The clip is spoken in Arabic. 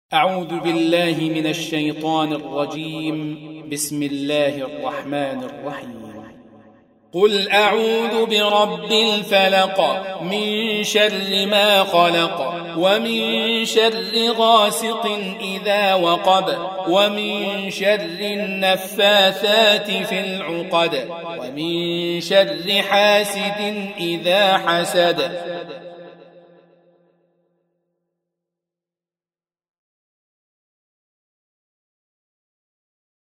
أعوذ بالله من الشيطان الرجيم. بسم الله الرحمن الرحيم. قل أعوذ برب الفلق من شر ما خلق ومن شر غاسق إذا وقب ومن شر النفاثات في العقد ومن شر حاسد إذا حسد.